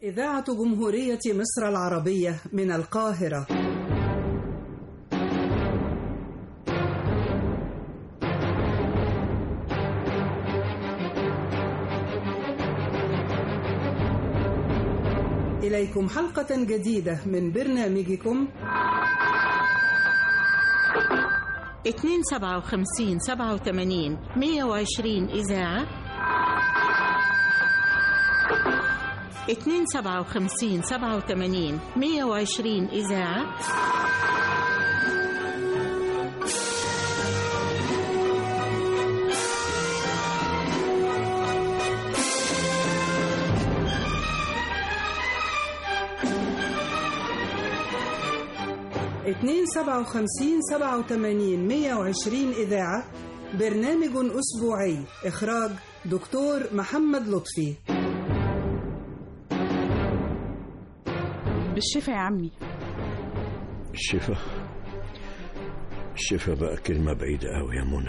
إذاعة جمهورية مصر العربية من القاهرة. إليكم حلقة جديدة من برنامجكم 257 87 120 إذاعة 257 87 120 إذاعة. اتنين 57 87 120 إذاعة. برنامج أسبوعي، إخراج دكتور محمد لطفي. بالشفا يا عمي. الشفا بقى كلمة بعيدة قوي يا منى.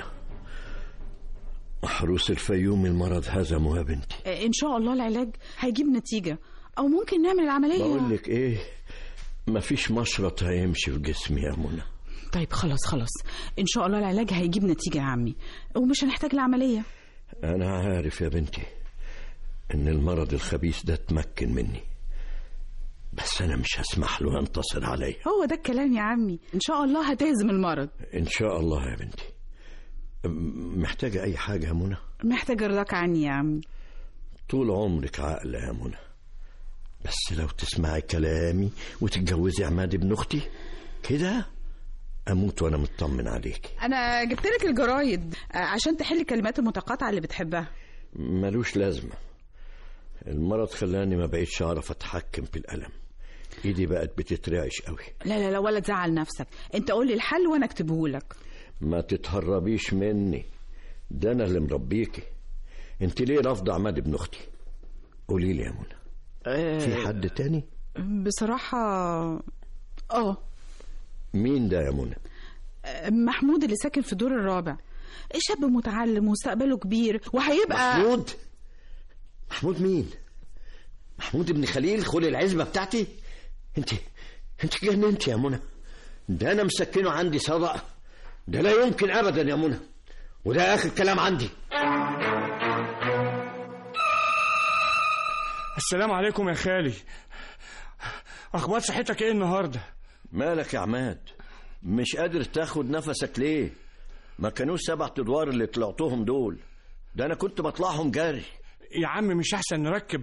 محروس الفيوم المرض هزمه يا بنتي. إن شاء الله العلاج هيجيب نتيجة، أو ممكن نعمل العملية. بقول لك إيه، مفيش مشرط هيمشي في جسمي يا منى. طيب خلاص إن شاء الله العلاج هيجيب نتيجة يا عمي، ومش هنحتاج العملية. أنا عارف يا بنتي إن المرض الخبيث ده اتمكن مني، بس أنا مش هسمح له ينتصر عليا. هو ده الكلام يا عمي، إن شاء الله هتهزم المرض. إن شاء الله يا بنتي. محتاجة أي حاجة يا منى؟ محتاجة رضاك عني يا عمي. طول عمرك عاقلة يا منى، بس لو تسمعي كلامي وتتجوزي عماد ابن أختي كده أموت وأنا مطمن عليك. أنا جبت لك الجرايد عشان تحل كلمات المتقاطعة اللي بتحبها. ملوش لازمة، المرض خلاني ما بقيتش أعرف أتحكم في الألم، إيدي بقت بتترعش قوي. لا ولا تزعل نفسك، أنت قول لي الحل وأنا أكتبه لك. ما تتهربيش مني، ده أنا اللي مربيكي. أنت ليه رافضة عماد ابن أختي؟ قولي لي يا منى، في حد تاني؟ بصراحة مين ده يا منى؟ محمود اللي ساكن في الدور الرابع، شاب متعلم ومستقبله كبير وهيبقى. محمود مين؟ محمود ابن خليل خلي العزبة بتاعتي؟ انت جننت يا منى، ده انا مسكنه عندي صدقة، ده لا يمكن ابدا يا منى، وده اخر كلام عندي. السلام عليكم يا خالي، اخبار صحتك ايه النهارده؟ مالك يا عماد، مش قادر تاخد نفسك ليه؟ ما كانوش 7 ادوار اللي طلعتهم دول، ده انا كنت بطلعهم جري. يا عم مش احسن نركب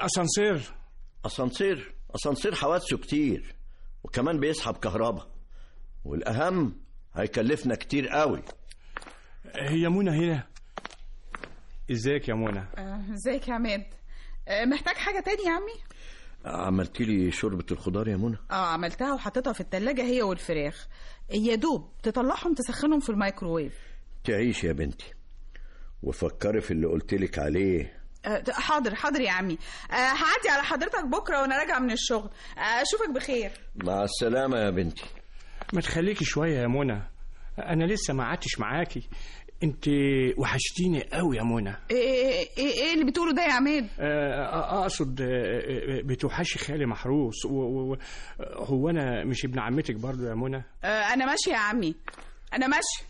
اسانسير حوادثه كتير، وكمان بيسحب كهرباء، والاهم هيكلفنا كتير قوي. هي منى هنا؟ ازيك يا منى؟ ازيك يا عماد؟ محتاج حاجة تاني يا عمي؟ عملت لي شوربة الخضار يا منى؟ عملتها وحطيتها في التلاجة هي والفراخ، يا دوب تطلعهم تسخنهم في الميكروويف. تعيش يا بنتي، وفكري في اللي قلتلك عليه. حاضر يا عمي، هعدي على حضرتك بكرة وانا راجعة من الشغل. اشوفك بخير. مع السلامة يا بنتي. ما تخليكي شوية يا منى، انا لسه ما قعدتش معاكي، انت وحشتيني قوي يا منى. ايه اللي بتقوله ده يا عماد؟ اقصد بتوحشي خالي محروس، هو انا مش ابن عمتك برضو يا منى؟ انا ماشي يا عمي، انا ماشي.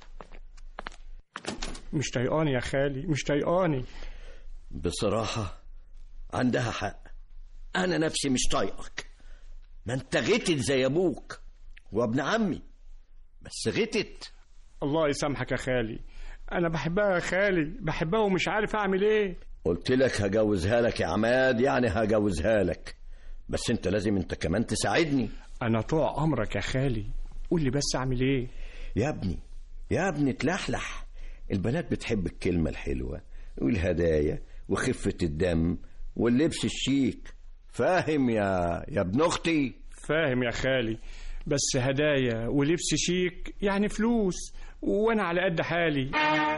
مش طايقاني يا خالي، مش طايقاني. بصراحة عندها حق، انا نفسي مش طايقك. ما انت غتت زي ابوك وابن عمي، بس غتت. الله يسامحك يا خالي، انا بحبها يا خالي، بحبها ومش عارف اعمل ايه. قلت لك هجوزها لك يا عماد، يعني هجوزها لك، بس انت لازم انت كمان تساعدني. انا طوع امرك يا خالي، قول لي بس اعمل ايه. يا ابني تلحلح، البنات بتحب الكلمة الحلوة والهدايا وخفة الدم واللبس الشيك، فاهم يا ابن اختي؟ فاهم يا خالي، بس هدايا ولبس شيك يعني فلوس، وانا على قد حالي.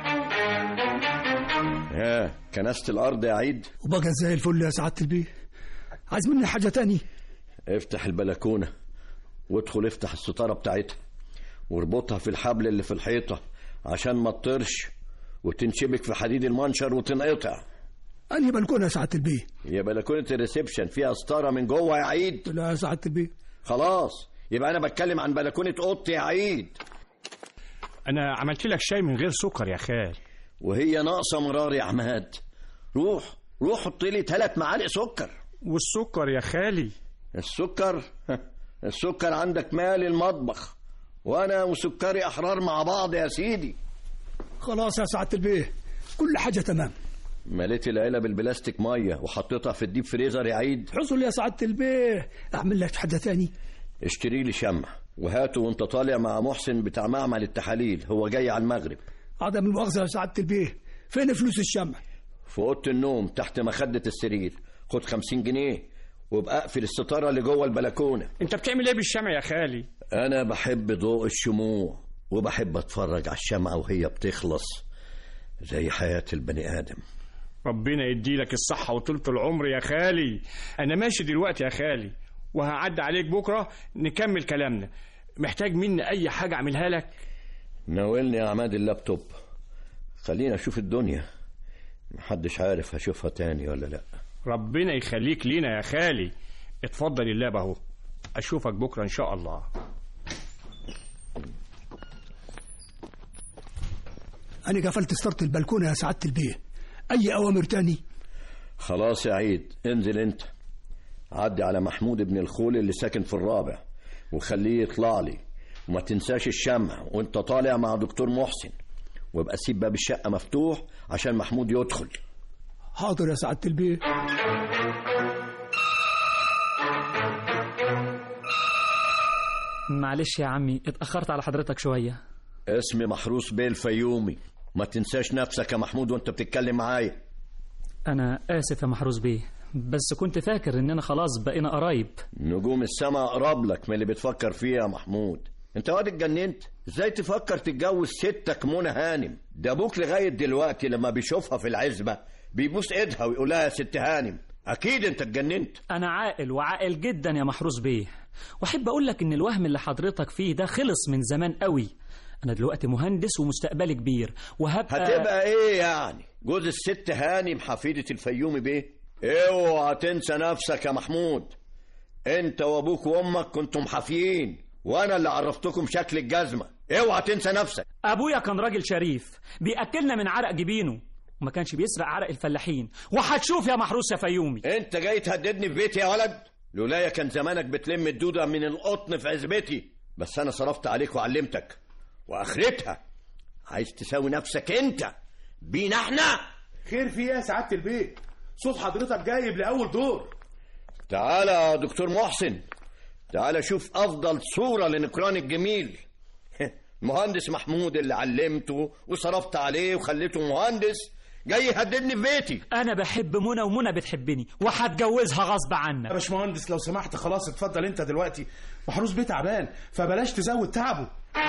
كنست الارض يا عيد؟ وبقى زي الفل يا سعادة البيه، عايز مني حاجة تاني؟ افتح البلكونة وادخل، افتح الستارة بتاعتها واربطها في الحبل اللي في الحيطة عشان ما تطرش وتنشبك في حديد المنشر وتنقطع. أنهي بلكونة يا سعادة البيه؟ هي بلكونة الريسبشن فيها ستارة من جوه يا عيد؟ لا يا سعادة البيه. خلاص يبقى أنا بتكلم عن بلكونة أوضتي يا عيد. أنا عملت لك شاي من غير سكر يا خال. وهي ناقصة مرار يا عماد. روح حط لي 3 معالق سكر. والسكر يا خالي؟ السكر عندك مال المطبخ، وأنا وسكري أحرار مع بعض يا سيدي. خلاص يا سعادة البيه، كل حاجة تمام. مليت العلب البلاستيك مية وحطيتها في الديب فريزر يا عيد. حصل يا سعادة البيه. أعمل لك حاجة تاني؟ اشتري لي شمع وهاته وانت طالع مع محسن بتاع معمل التحاليل، هو جاي على المغرب. عدم المؤاخذة يا سعادة البيه، فين فلوس الشمع؟ في أوضة النوم تحت مخدة السرير. خد 50 جنيه وابقى اقفل الستارة اللي جوه البلكونة. انت بتعمل ايه بالشمع يا خالي؟ انا بحب ضوء الشموع وبحب اتفرج على الشمعة وهي بتخلص، زي حياة البني آدم. ربنا يديلك الصحة وطولة العمر يا خالي. أنا ماشي دلوقتي يا خالي وهعدي عليك بكرة نكمل كلامنا. محتاج مني أي حاجة أعملها لك؟ ناولني يا عماد اللابتوب، خلينا أشوف الدنيا، محدش عارف هشوفها تاني ولا لأ. ربنا يخليك لينا يا خالي. اتفضل اللاب اهو، أشوفك بكرة إن شاء الله. أنا قفلت ستارة البلكونة يا سعادة البيه، أي أوامر تاني؟ خلاص يا عيد، انزل انت عدي على محمود ابن الخول اللي ساكن في الرابع وخليه يطلع لي، وما تنساش الشمع وانت طالع مع دكتور محسن، وابقى سيب باب الشقة مفتوح عشان محمود يدخل. حاضر يا سعادة البيه. معلش يا عمي اتأخرت على حضرتك شوية. اسمي محروس بيه الفيومي، ما تنساش نفسك يا محمود وانت بتتكلم معايا. أنا آسف يا محروس بيه، بس كنت فاكر إننا خلاص بقينا قرايب. نجوم السما أقرب لك من اللي بتفكر فيه يا محمود. انت واد اتجننت؟ ازاي تفكر تتجوز ستك منى هانم؟ ده ابوك لغاية دلوقتي لما بيشوفها في العزبة بيبوس ايدها ويقول لها يا ست هانم. اكيد انت اتجننت. أنا عاقل وعاقل جدا يا محروس بيه، وأحب أقول لك إن الوهم اللي حضرتك فيه ده خلص من زمان قوي. أنا دلوقتي مهندس ومستقبلي كبير هتبقى إيه يعني؟ جوز الست هانم حفيدة الفيومي بيه؟ اوعى تنسى نفسك يا محمود. انت وابوك وامك كنتم حافيين، وانا اللي عرفتكم شكل الجزمة. اوعى تنسى نفسك. أبويا كان راجل شريف بيأكلنا من عرق جبينه وما كانش بيسرق عرق الفلاحين، وهتشوف يا محروس يا فيومي. انت جاي تهددني في بيتي يا ولد؟ لولايا كان زمانك بتلم الدودة من القطن في عزبتي، بس انا صرفت عليك وعلمتك، واخرتها عايز تساوي نفسك انت بينا احنا. خير في ايه يا سعادة البيت؟ صوت حضرتك جايب لأول دور. تعالى يا دكتور محسن، تعالى شوف افضل صورة لنكران الجميل. المهندس محمود اللي علمته وصرفت عليه وخليته مهندس جاي يهددني في بيتي. انا بحب منى ومنى بتحبني وهتجوزها غصب عنك. يا باشمهندس لو سمحت خلاص اتفضل انت دلوقتي، محروس بيه تعبان فبلاش تزود تعبه.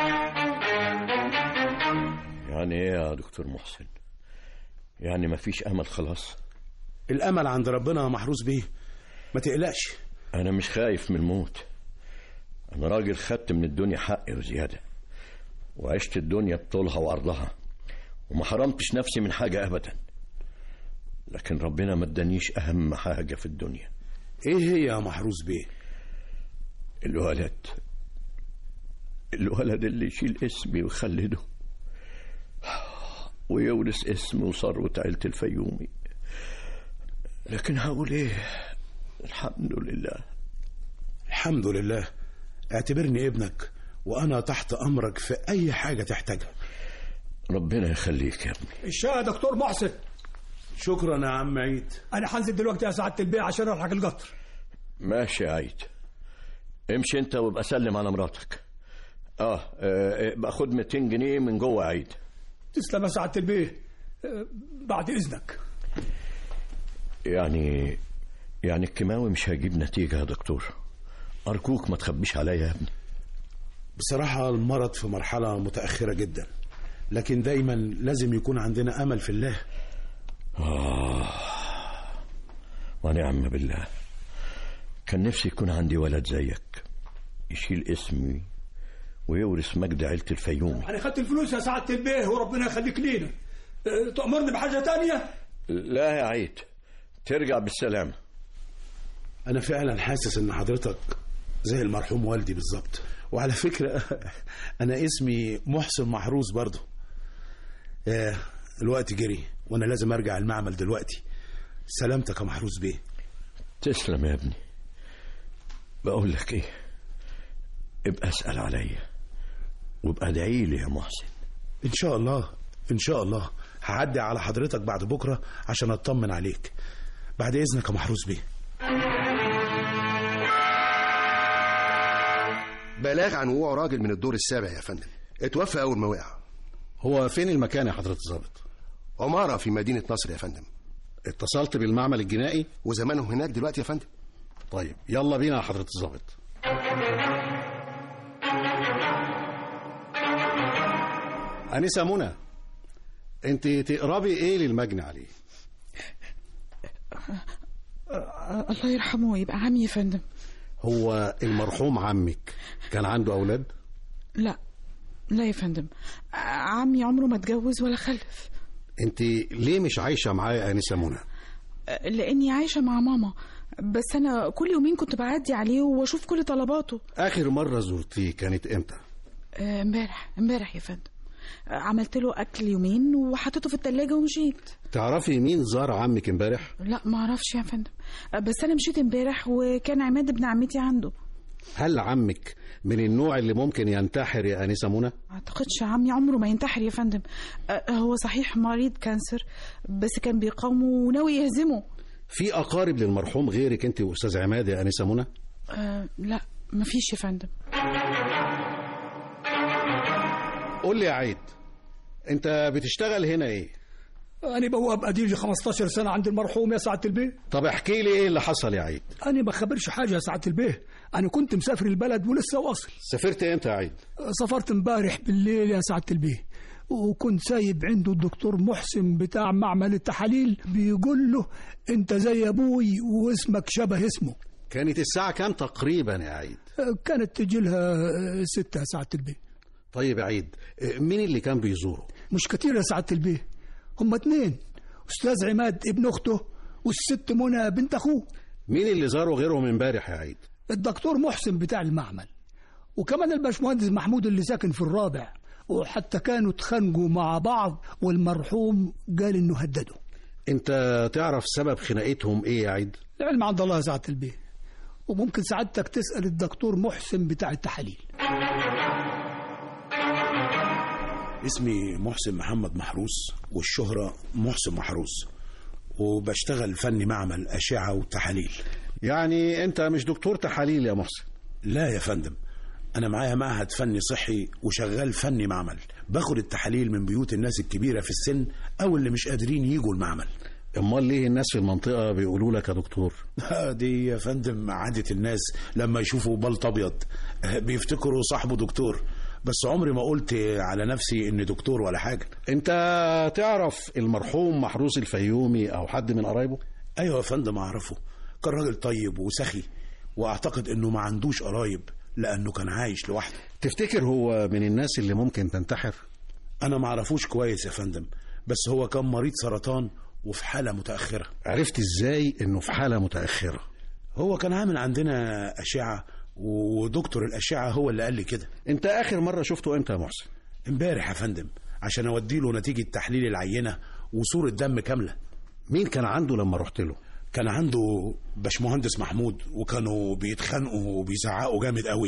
يعني ايه يا دكتور محسن؟ يعني مفيش امل خلاص؟ الامل عند ربنا يا محروس بيه، ما تقلقش. انا مش خايف من الموت، انا راجل خدت من الدنيا حقي وزيادة، وعشت الدنيا بطولها وعرضها وما حرمتش نفسي من حاجة ابدا، لكن ربنا ما ادانيش اهم حاجة في الدنيا. ايه هي يا محروس بيه؟ الولد اللي يشيل اسمي ويخلده ويورث اسمي وثروة عيلة الفيومي. لكن هقول ايه؟ الحمد لله. الحمد لله. اعتبرني ابنك وانا تحت امرك في اي حاجة تحتاجها. ربنا يخليك يا ابني. الشقة يا دكتور محسن. شكرا يا عم عيد. انا هنزل دلوقتي يا سعادة البيه عشان الحق القطر. ماشي يا عيد، امشي انت وابقى سلم على مراتك. باخد 200 جنيه من جوه عيد. تسلم يا سعادة البيه، بعد اذنك. يعني الكيماوي مش هيجيب نتيجة يا دكتور، ارجوك ما تخبيش عليا يا ابني. بصراحة المرض في مرحلة متأخرة جدا، لكن دايما لازم يكون عندنا امل في الله. ونعم بالله. كان نفسي يكون عندي ولد زيك يشيل اسمي ويورث مجد عيلة الفيومي. انا خدت الفلوس يا سعادة البيه وربنا يخليك لينا. تأمرني بحاجة تانية؟ لا يا عيد، ترجع بالسلامة. أنا فعلا حاسس إن حضرتك زي المرحوم والدي بالظبط. وعلى فكرة أنا اسمي محسن محروس برضه. الوقت جري وأنا لازم أرجع المعمل دلوقتي. سلامتك يا محروس بيه. تسلم يا ابني. بقول لك إيه، ابقى اسأل عليا وابقى ادعي لي يا محسن. إن شاء الله إن شاء الله هعدي على حضرتك بعد بكرة عشان أطمن عليك. بعد إذنك يا محروس بيه. بلاغ عن وقوع راجل من الدور السابع يا فندم، اتوفى أول ما وقع. هو فين المكان يا حضرة الضابط؟ عمارة في مدينة نصر يا فندم. اتصلت بالمعمل الجنائي؟ وزمانه هناك دلوقتي يا فندم. طيب يلا بينا يا حضرة الضابط. أنسة منى، انت تقربي ايه للمجني عليه؟ الله يرحمه يبقى عمي يا فندم. هو المرحوم عمك كان عنده أولاد؟ لا يا فندم، عمي عمره ما اتجوز ولا خلف. انت ليه مش عايشة معاه يا أنسة منى؟ لأني عايشة مع ماما، بس أنا كل يومين كنت بعدي عليه وأشوف كل طلباته. آخر مرة زرتيه كانت امتى؟ امبارح يا فندم. عملت له أكل يومين وحطيته في التلاجة ومشيت. تعرفي مين زار عمك امبارح؟ لا ما اعرفش يا فندم، بس أنا مشيت امبارح وكان عماد ابن عمتي عنده. هل عمك من النوع اللي ممكن ينتحر يا أنسة منى؟ اعتقدش عمي عمره ما ينتحر يا فندم. هو صحيح مريض كانسر بس كان بيقاومه وناوي يهزمه. في أقارب للمرحوم غيرك انت وأستاذ عماد يا أنسة منى؟ لا مفيش يا فندم. قول لي يا عيد، انت بتشتغل هنا ايه؟ أنا بواب أديلي 15 سنة عند المرحوم يا سعادة البيه. طب احكي لي ايه اللي حصل يا عيد؟ أنا ما خبرش حاجة يا سعادة البيه، أنا كنت مسافر البلد ولسه واصل. سافرت امتى يا عيد؟ سافرت امبارح بالليل يا سعادة البيه، وكنت سايب عنده الدكتور محسن بتاع معمل التحاليل بيقول له أنت زي أبوي واسمك شبه اسمه. كانت الساعة كام تقريبا يا عيد؟ كانت تجي لها 6 يا سعادة البيه. طيب يا عيد، مين اللي كان بيزوره؟ مش كتير يا سعادة البيه، هم 2، أستاذ عماد ابن أخته والست منى بنت أخوه. مين اللي زاره غيرهم امبارح يا عيد؟ الدكتور محسن بتاع المعمل، وكمان الباشمهندس محمود اللي ساكن في الرابع، وحتى كانوا اتخانقوا مع بعض والمرحوم قال إنه هدده. أنت تعرف سبب خناقتهم إيه يا عيد؟ العلم عند الله يا سعادة البيه، وممكن سعادتك تسأل الدكتور محسن بتاع التحاليل. اسمي محسن محمد محروس والشهرة محسن محروس، وبشتغل فني معمل أشعة وتحاليل. يعني أنت مش دكتور تحاليل يا محسن؟ لا يا فندم، أنا معايا معهد فني صحي وشغال فني معمل، باخد التحاليل من بيوت الناس الكبيرة في السن أو اللي مش قادرين يجوا المعمل. امال ليه الناس في المنطقة بيقولوا لك يا دكتور؟ دي يا فندم عادة الناس لما يشوفوا بلط أبيض بيفتكروا صاحبه دكتور، بس عمري ما قلت على نفسي إني دكتور ولا حاجة. أنت تعرف المرحوم محروس الفيومي أو حد من قرايبه؟ أيوة يا فندم أعرفه، كان راجل طيب وسخي، وأعتقد إنه ما عندوش قرايب لأنه كان عايش لوحده. تفتكر هو من الناس اللي ممكن تنتحر؟ أنا ما أعرفوش كويس يا فندم، بس هو كان مريض سرطان وفي حالة متأخرة. عرفت إزاي إنه في حالة متأخرة؟ هو كان عامل عندنا أشعة ودكتور الأشعة هو اللي قال لي كده. أنت آخر مرة شفته إمتى يا محسن؟ امبارح يا فندم، عشان أوديله نتيجة تحليل العينة وصورة دم كاملة. مين كان عنده لما رحت له؟ كان عنده باشمهندس محمود، وكانوا بيتخانقوا وبيزعقوا جامد قوي.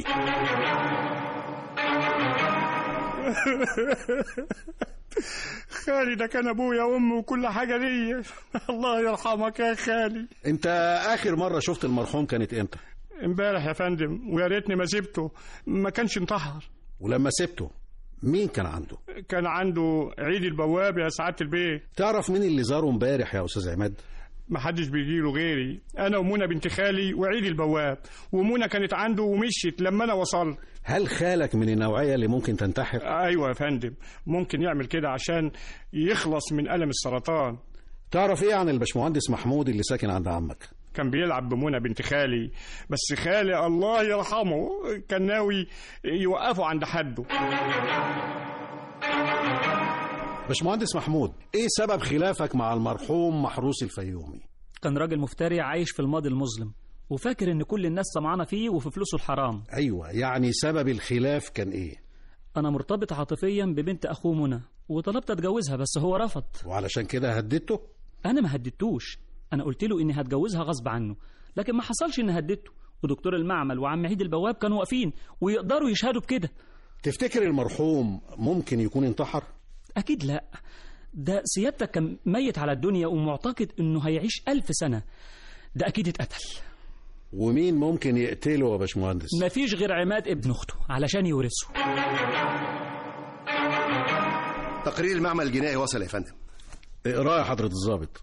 خالي ده كان ابويا وامي وكل حاجه ليا. الله يرحمك يا خالي. انت اخر مره شفت المرحوم كانت امتى؟ امبارح يا فندم، ويا ريتني ما سبته، ما كانش انتحر. ولما سبته مين كان عنده؟ كان عنده عيد البواب يا سعاده البيه. تعرف مين اللي زاره امبارح يا استاذ عماد؟ ما حدش بيجيله غيري، انا ومنى بنت خالي وعيد البواب، ومنى كانت عنده ومشيت لما انا وصلت. هل خالك من النوعيه اللي ممكن تنتحر؟ ايوه يا فندم، ممكن يعمل كده عشان يخلص من الم السرطان. تعرف ايه عن الباشمهندس محمود اللي ساكن عند عمك؟ كان بيلعب بمنى بنت خالي، بس خالي الله يرحمه كان ناوي يوقفه عند حده. باشمهندس محمود، ايه سبب خلافك مع المرحوم محروس الفيومي؟ كان راجل مفتري عايش في الماضي المظلم، وفاكر ان كل الناس طمعانه فيه وفي فلوسه الحرام. ايوه، يعني سبب الخلاف كان ايه؟ انا مرتبط عاطفيا ببنت اخوه منى، وطلبت اتجوزها بس هو رفض. وعلشان كده هددته؟ انا ما هددتوش، انا قلت له اني هتجوزها غصب عنه، لكن ما حصلش اني هددته، ودكتور المعمل وعم عيد البواب كانوا واقفين ويقدروا يشهدوا بكده. تفتكر المرحوم ممكن يكون انتحر؟ اكيد لا، ده سيادتك كان ميت على الدنيا ومعتقد انه هيعيش 1000 سنة، ده اكيد اتقتل. ومين ممكن يقتله يا باشمهندس؟ مفيش غير عماد ابن اخته علشان يورثه. تقرير المعمل الجنائي وصل يا فندم. اقراه يا حضرة الضابط.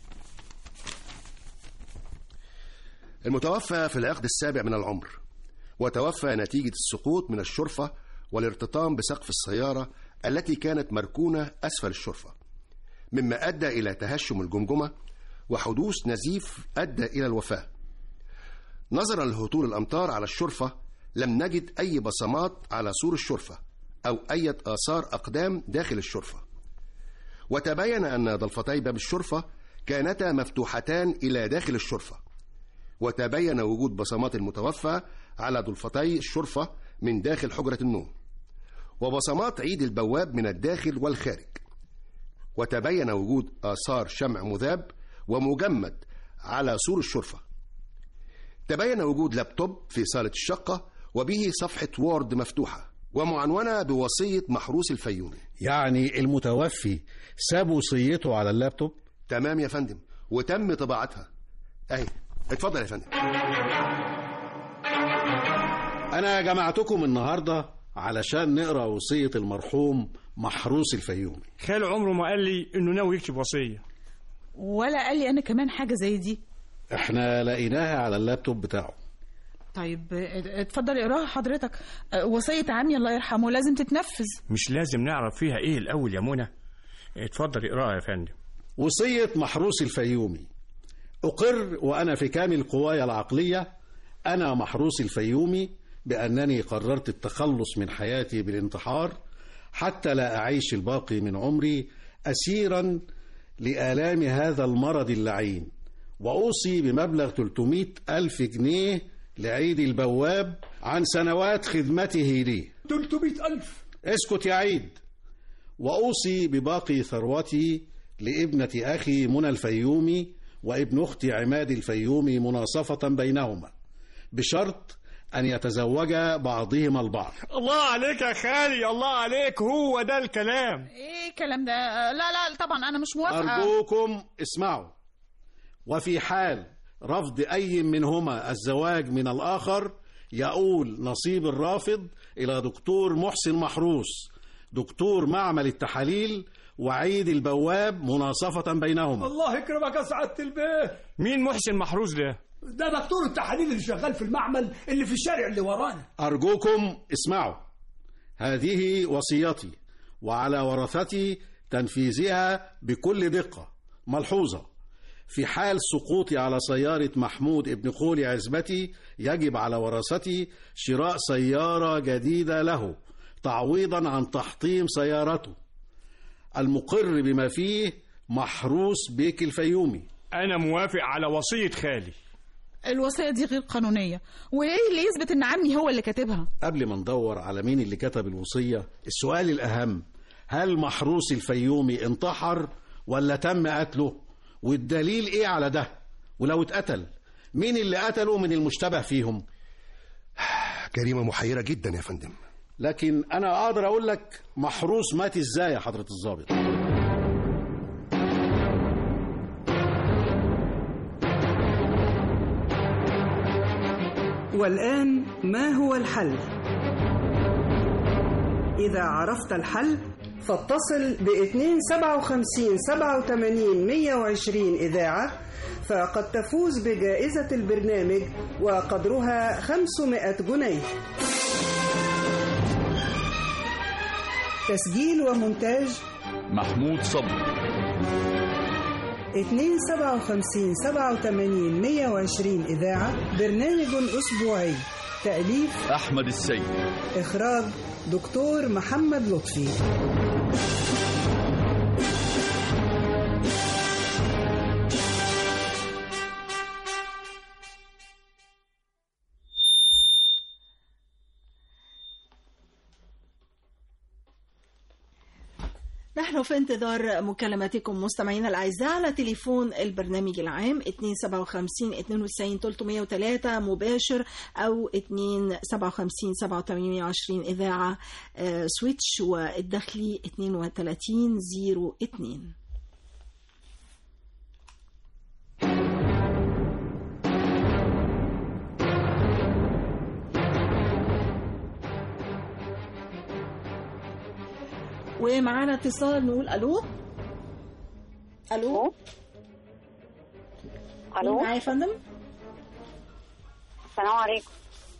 المتوفى في العقد السابع من العمر، وتوفى نتيجة السقوط من الشرفة والارتطام بسقف السيارة التي كانت مركونة أسفل الشرفة، مما أدى إلى تهشم الجمجمة وحدوث نزيف أدى إلى الوفاة. نظرا لهطول الأمطار على الشرفة لم نجد أي بصمات على سور الشرفة أو أي آثار أقدام داخل الشرفة، وتبين أن ضلفتي باب الشرفة كانتا مفتوحتان إلى داخل الشرفة، وتبين وجود بصمات المتوفى على ضلفتي الشرفة من داخل حجرة النوم، وبصمات عيد البواب من الداخل والخارج، وتبين وجود آثار شمع مذاب ومجمد على سور الشرفة. تبين وجود لابتوب في صالة الشقة وبه صفحة وورد مفتوحة ومعنونة بوصية محروس الفيومي. يعني المتوفي ساب وصيته على اللابتوب؟ تمام يا فندم، وتم طباعتها اهي. اتفضل يا فندم. أنا جمعتكم النهاردة علشان نقرأ وصية المرحوم محروس الفيومي. خاله عمره ما قال لي إنه ناوي يكتب وصية، ولا قال لي أنا كمان حاجة زي دي. احنا لقيناها على اللابتوب بتاعه. طيب اتفضل اقراها حضرتك. وصية عمي الله يرحمه لازم تتنفذ. مش لازم نعرف فيها ايه الأول يا منى؟ اتفضل اقراها يا فندم. وصية محروس الفيومي. أقر وأنا في كامل قواي العقلية، أنا محروس الفيومي، بأنني قررت التخلص من حياتي بالانتحار حتى لا أعيش الباقي من عمري أسيرا لآلام هذا المرض اللعين، وأوصي بمبلغ 300,000 جنيه لعيد البواب عن سنوات خدمته لي. 300,000؟ اسكت يا عيد. وأوصي بباقي ثروتي لابنة أخي منى الفيومي وابن أختي عماد الفيومي مناصفة بينهما، بشرط أن يتزوجا بعضهما البعض. الله عليك يا خالي، الله عليك، هو ده الكلام. ايه الكلام ده؟ لا طبعا أنا مش موافقة. أرجوكم اسمعوا. وفي حال رفض أي منهما الزواج من الآخر يؤول نصيب الرافض إلى دكتور محسن محروس، دكتور معمل التحاليل وعيد البواب مناصفة بينهما. الله يكرمك يا سعادة البيه. مين محسن محروس ده؟ ده دكتور التحاليل اللي شغال في المعمل اللي في الشارع اللي ورانا. أرجوكم اسمعوا. هذه وصيتي، وعلى ورثتي تنفيذها بكل دقة ملحوظة. في حال سقوطي على سيارة محمود ابن خولي عزبتي يجب على ورثتي شراء سيارة جديدة له تعويضا عن تحطيم سيارته. المقر بما فيه محروس بيك الفيومي. أنا موافق على وصية خالي. الوصية دي غير قانونية، وإيه اللي يثبت إن عمي هو اللي كاتبها؟ قبل ما ندور على مين اللي كتب الوصية، السؤال الأهم: هل محروس الفيومي انتحر ولا تم قتله؟ والدليل إيه على ده؟ ولو اتقتل مين اللي قتله من المشتبه فيهم؟ جريمة محيرة جدا يا فندم. لكن أنا أقدر أقول لك محروس مات إزاي يا حضرة الضابط. والآن ما هو الحل؟ إذا عرفت الحل فاتصل ب257 87 120 إذاعة، فقد تفوز بجائزة البرنامج وقدرها 500 جنيه. تسجيل ومونتاج محمود صبري. 257 87 120 إذاعة، برنامج أسبوعي، تأليف أحمد السيد، إخراج دكتور محمد لطفي. نحن في انتظار مكالماتكم مستمعينا الأعزاء على تليفون البرنامج العام 257 92 303 مباشر أو 257 8720 إذاعة سويتش والداخلي 3202. ومعانا اتصال نقول الو. الو الو معايا يا فندم؟ السلام عليكم.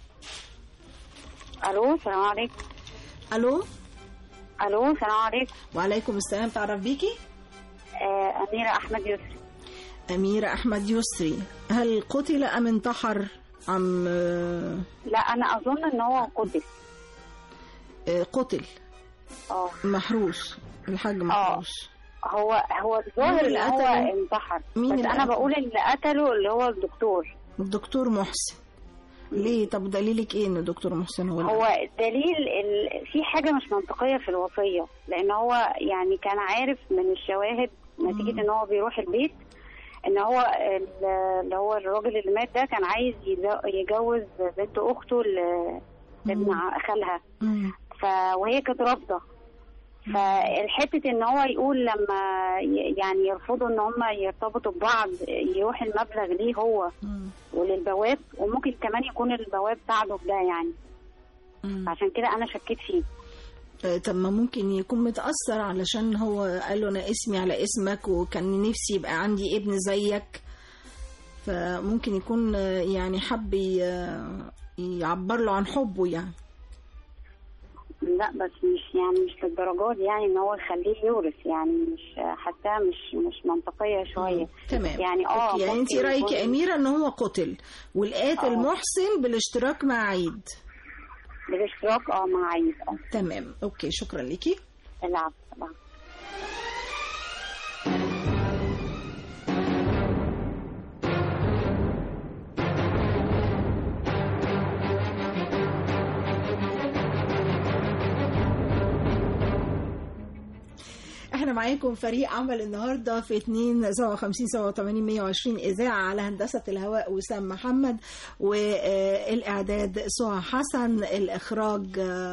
الو السلام عليكم. الو الو السلام عليكم. وعليكم السلام. تعرف بيكي؟ أميرة أحمد يسري. أميرة أحمد يسري، هل قتل أم انتحر أم؟ لا أنا أظن إن هو قتل. قتل. محروس، الحاج محروس. هو الظاهر ان هو انتحر، بس انا بقول اللي قتله اللي هو الدكتور محسن. ليه؟ طب دليلك ايه ان الدكتور محسن هو دليل في حاجه مش منطقيه في الوصيه، لان هو يعني كان عارف من الشواهد نتيجه ان هو بيروح البيت ان هو اللي هو الراجل اللي مات ده كان عايز يجوز بنت اخته لابن خالها، وهي كانت رافضه. فالحته ان هو يقول لما يعني يرفضوا ان هم يرتبطوا ببعض يروح المبلغ ليه هو وللبواب، وممكن كمان يكون البواب ساعده في ده يعني. عشان كده انا شكيت فيه. طب ما ممكن يكون متأثر علشان هو قال له انا اسمي على اسمك وكان نفسي يبقى عندي ابن زيك، فممكن يكون يعني حب يعبر له عن حبه يعني. لا بس مش للدرجات دي يعني ان هو يخليه يورث، يعني مش حاساها مش منطقيه شويه. تمام يعني يعني انت رايك يا اميره ان هو قتل والقاتل محسن بالاشتراك مع عيد؟ بالاشتراك مع عيد. تمام اوكي، شكرا ليكي. العفو. احنا معاكم فريق عمل النهارده في 257 87 120 اذاعه، على هندسه الهواء وسام محمد، والاعداد سهى حسن، الاخراج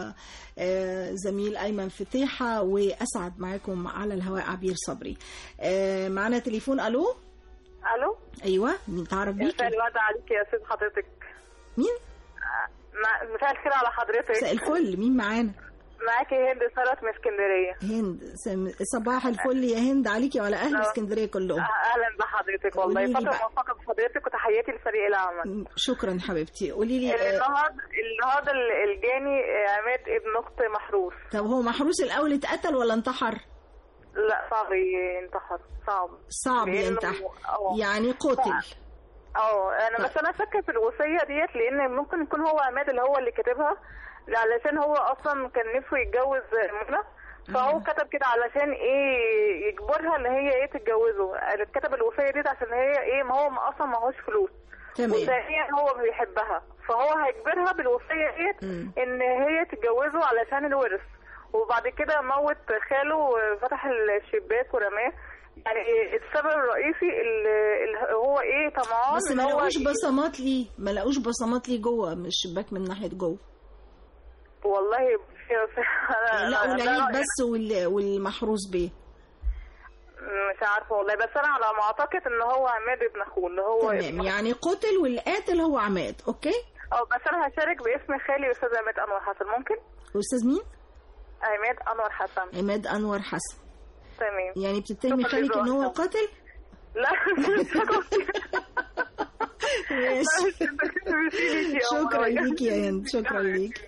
زميل ايمن فتيحه، واسعد معاكم على الهواء عبير صبري. معانا تليفون. الو. الو ايوه، مين تعرف بيكي؟ مساء الورد عليكي يا ست حضرتك. مين؟ مساء الخير على حضرتك. مساء الفل. مين معانا؟ معاكي هند ثروت من اسكندريه. هند، صباح الفل يا هند عليكي وعلى اهل اسكندريه كلهم. اهلا بحضرتك والله، فتره موفقه بحضرتك وتحياتي لفريق العمل. شكرا حبيبتي. قولي لي النهارده الجاني عماد ابن اخت محروس. طب هو محروس الاول اتقتل ولا انتحر؟ لا صعب ينتحر، صعب ينتحر يعني قتل. انا شاكه في الوصيه ديت، لان ممكن يكون هو عماد اللي هو اللي كاتبها، علشان هو اصلا كان نفسه يتجوز منى، فهو كتب كده علشان ايه يجبرها ان هي تتجوزه. كتب الوصيه دي عشان هي ما هو اصلا معهوش فلوس، وثانيا هو بيحبها، فهو هيجبرها بالوصيه ديت ان هي تتجوزه علشان الورث. وبعد كده موت خاله وفتح الشباك ورماه. يعني السبب الرئيسي اللي هو طمعان. بس ما لقوش بصمات ليه جوه من الشباك من ناحيه جوه. والله لا العيد بس والمحروس بيه مش عارفه والله، بس انا على ما اعتقد ان هو عماد ابن اخوه اللي هو تمام. يعني قتل والقاتل هو عماد. اوكي. بس انا هشارك باسم خالي استاذ عماد انور حسن. ممكن؟ استاذ مين؟ عماد انور حسن. عماد انور حسن. تمام. يعني بتتهمي خالك ان هو قاتل؟ لا شكرا ليكي يا هند، شكرا ليكي.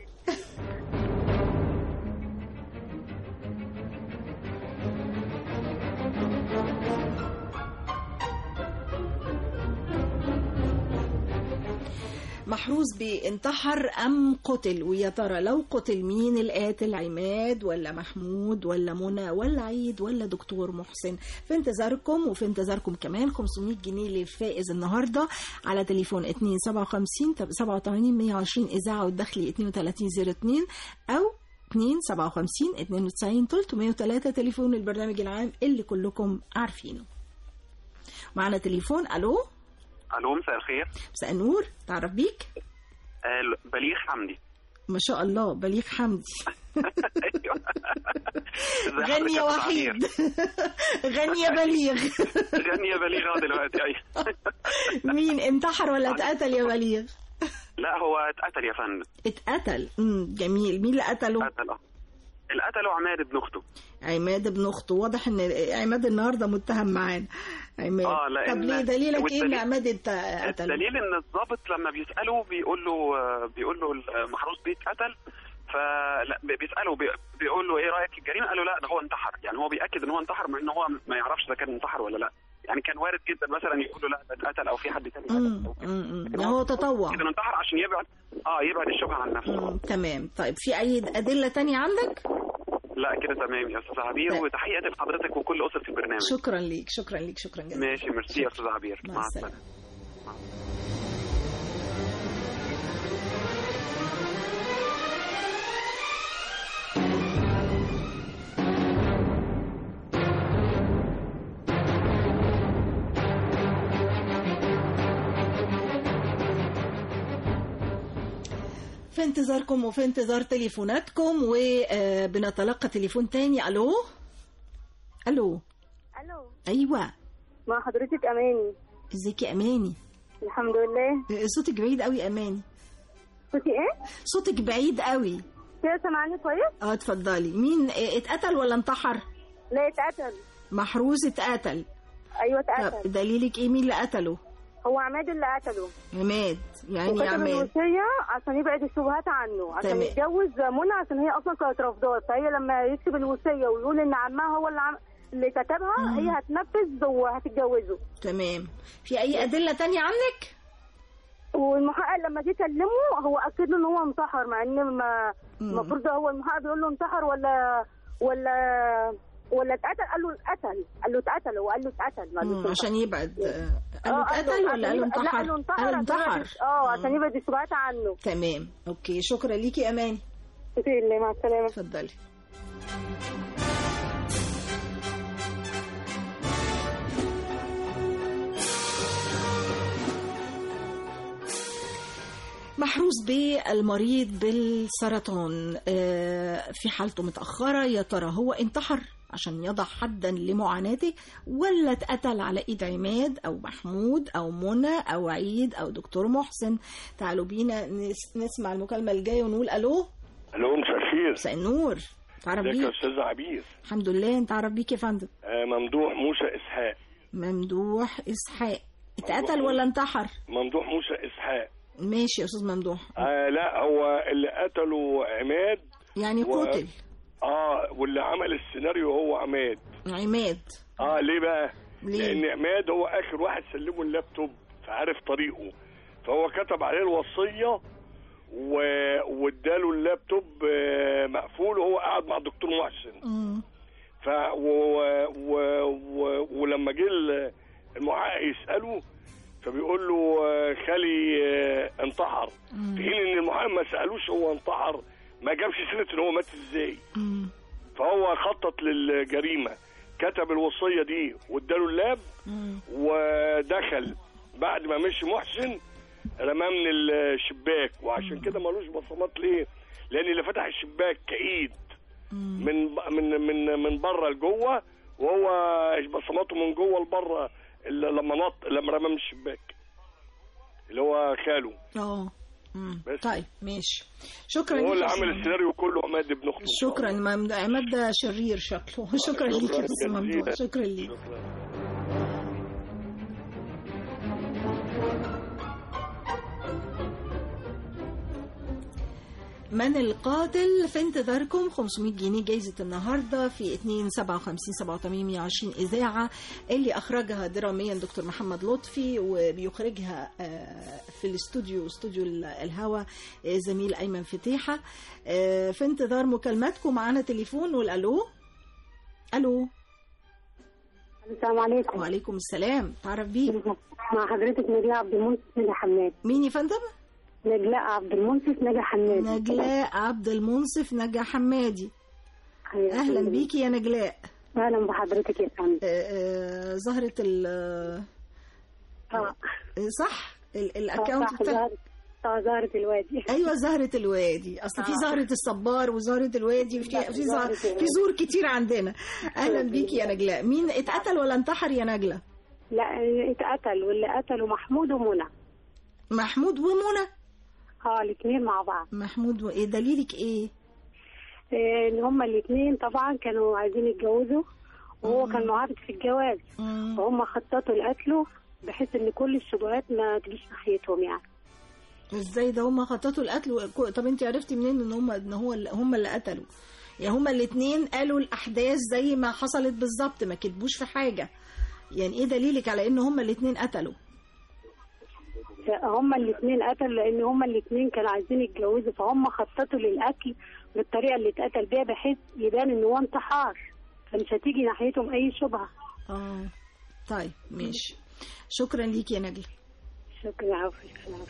محروس بانتحر أم قتل؟ ويا ترى لو قتل مين القاتل؟ عماد ولا محمود ولا منى ولا عيد ولا دكتور محسن؟ في انتظاركم، وفي انتظاركم كمان 500 جنيه للفائز النهاردة على تليفون 257 87 120 إذاعة والداخلي 3202 أو 257 92 303 تليفون البرنامج العام اللي كلكم عارفينه. معنا تليفون. الو. الو، مساء الخير. مساء النور، تعرف بيك؟ بليغ حمدي. ما شاء الله، بليغ حمدي. غني يا وحيد. غني يا بليغ. غني يا بليغ دلوقتي. ايوه. مين انتحر ولا اتقتل يا بليغ؟ لا، هو اتقتل يا فندم. اتقتل. جميل. مين اللي قتله؟ اللي قتله عماد ابن اخته. عماد ابن اخته. واضح ان عماد النهارده متهم معانا. عماد. طب ليه؟ دليلك ايه ان عماد قتله؟ الدليل ان الضابط لما بيساله بيقول له المحروس بيه اتقتل، فلا بيساله بيقول له ايه رايك في الجريمه؟ قال له لا، ده هو انتحر. يعني هو بياكد ان هو انتحر مع ان هو ما يعرفش اذا كان انتحر ولا لا. يعني كان وارد جدا مثلا يقول له لا ده اتقتل او في حد تاني قتل. هو تطوع كده انتحر عشان يبعد الشبهه عن نفسه. تمام. طيب في اي ادله تانية عندك؟ لا كده تمام يا استاذ عبير. وتحياتي لحضرتك وكل اسره البرنامج. شكرا ليك. شكرا جزيلا. ماشي، ميرسي يا استاذ عبير. مع السلامه. في انتظاركم وفي انتظار تليفوناتكم، وبنتلقى تليفون تاني. الو. ايوه، مع حضرتك اماني. ازيك يا اماني؟ الحمد لله. صوتك بعيد قوي اماني. صوتي ايه؟ صوتك بعيد قوي. كده سامعني كويس؟ اتفضلي. مين اتقتل ولا انتحر؟ لا، اتقتل. محروس اتقتل. ايوه اتقتل. طب دليلك ايه؟ مين اللي قتله؟ هو عماد اللي قتله. عماد. يعني وكتب عماد الوصية عشان يبعد الشبهات عنه، عشان يتجوز منى، عشان هي اصلا كانت رافضاه. فهي لما يكتب الوصية ويقول ان عمها هو اللي كتبها، هي هتنفذ وهتتجوزه. تمام. في اي ادلة تانية عنك؟ والمحقق لما جه كلمه هو اكد له ان هو انتحر، مع ان المفروض هو المحقق بيقول له انتحر ولا اتقتل. قال له اتقتل. هو قال له اتقتل عشان يبعد. قال له اتقتل ولا قال له انتحر؟ لا، قال له انتحر. عشان يبعد الشبهات عنه. تمام. اوكي، شكرا ليكي يا اماني. شكرا. مع السلامه. اتفضلي. محروس بالمريض بالسرطان في حالته متأخرة. يا ترى هو انتحر عشان يضع حدا لمعاناته، ولا اتقتل على ايد عماد او محمود او منى او عيد او دكتور محسن؟ تعالوا بينا نسمع المكالمة الجاية ونقول الو. مساء الخير. مساء النور. تعرف بيك؟ ازيك يا استاذ عبير؟ الحمد لله. انت تعرف بيك يا فندم؟ ممدوح موسى اسحاق. ممدوح اسحاق. اتقتل ولا انتحر؟ ممدوح موسى اسحاق. ماشي يا استاذ ممدوح. لا، هو اللي قتله عماد. يعني قتل. واللي عمل السيناريو هو عماد. ليه بقى؟ لان عماد هو اخر واحد سلمه اللابتوب، فعارف طريقه، فهو كتب عليه الوصيه واداله اللابتوب مقفول، وهو قاعد مع الدكتور محسن. ولما جه المحقق يساله، فبيقول له خالي انتحر، في حين ان المحقق ما سالوش هو انتحر، ما جابش سيره ان هو مات ازاي. فهو خطط للجريمه، كتب الوصيه دي واداله اللاب، ودخل بعد ما مشي محسن رماه من الشباك. وعشان كده مالوش بصمات. ليه؟ لان اللي فتح الشباك كايد من بره لجوه، وهو بصماته من جوه لبره لما رمى من الشباك، اللي هو خاله. طيب ماشي. شكرا. هو اللي عمل السيناريو كله عماد ابن اخته. شكرا. عماد ده شرير شكله. شكرا ليك يا استاذ ممدوح. شكرا ليك. من القاتل؟ في انتظاركم. 500 جنيه جايزة النهاردة في 257 إذاعة اللي أخرجها دراميا دكتور محمد لطفي، وبيخرجها في الاستوديو، استوديو الهوا، زميل أيمن فتيحة. في انتظار مكالماتكم. معنا تليفون. والألو. السلام عليكم. وعليكم السلام. تعرف بيك؟ مع حضرتك نبيل عبد المنصف من حماد. مين يا فندم؟ نجلاء عبد المنصف نجا حمادي. نجلاء عبد المنصف نجا حمادي. اهلا بيكي يا نجلاء. اهلا بحضرتك يا فندم. زهرة صح الاكونت بتاعك. زهرة الوادي. ايوه زهرة الوادي، اصل في زهرة الصبار وزهرة الوادي في زهور كتير عندنا. اهلا بيكي يا نجلاء. مين اتقتل ولا انتحر يا نجلاء؟ لا اتقتل، واللي قتله محمود ومنى. محمود ومنى؟ الاثنين مع بعض. محمود وايه دليلك ايه؟ ان هما الاثنين طبعا كانوا عايزين يتجوزوا، وهو كان معارض في الجواز، وهم خططوا لقتله بحيث ان كل الشبهات ما تجيش ناحيتهم. يعني ازاي ده هم خططوا القتل؟ طب انت عرفتي منين ان هم اللي قتلوا؟ يعني هم الاثنين قالوا الاحداث زي ما حصلت بالظبط، ما كتبوش في حاجه. يعني ايه دليلك على ان هم الاثنين قتلوا؟ هم الاثنين قتلوا لان هم الاثنين كانوا عايزين يتجوزوا، فهم خططوا للقتل بالطريقه اللي اتقتل بيها بحيث يبان ان هو انتحار، فمش هتيجي ناحيتهم اي شبهه. طيب ماشي، شكرا ليكي يا نجلة. شكرا. عفوا.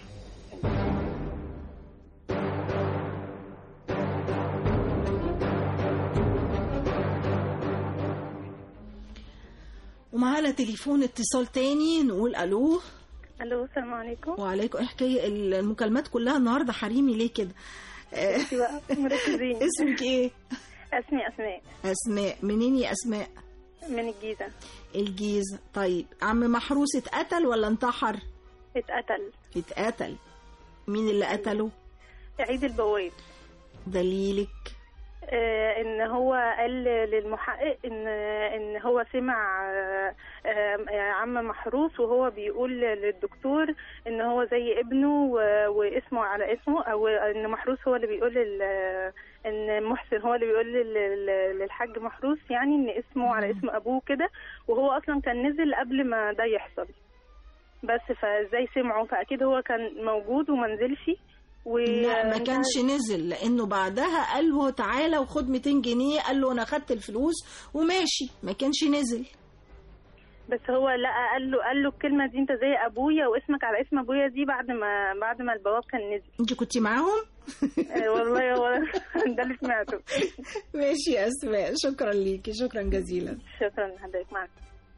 ومعانا تليفون اتصال تاني، نقول الو. الو السلام عليكم. وعليكم. احكي المكالمات كلها النهارده حريمي ليه كده؟ انتي بقى مركزين. اسمك ايه؟ اسمي اسماء. اسماء منين يا اسماء؟ من الجيزه. الجيزه. طيب عم محروس اتقتل ولا انتحر؟ اتقتل. مين اللي قتله؟ عيد البواب. دليلك؟ ان هو قال للمحقق ان هو سمع عم محروس وهو بيقول للدكتور ان هو زي ابنه واسمه على اسمه، او ان محروس هو اللي بيقول ان محسن هو اللي بيقول للحاج محروس يعني ان اسمه على اسم ابوه كده، وهو اصلا كان نزل قبل ما ده يحصل. بس فازاي سمعوا؟ فاكيد هو كان موجود وما نزلش. لا ما كانش نزل، لانه بعدها قال له تعالى وخد 200 جنيه، قال له انا خدت الفلوس وماشي، ما كانش نزل. بس هو لا قال له الكلمه دي انت زي ابويا واسمك على اسم ابويا دي بعد ما البواب كان نزل. انت كنت معاهم؟ والله هو ده اللي سمعته. ماشي يا اسماء، شكرا ليكي، شكرا جزيلا. شكرا لحضرتك. معك.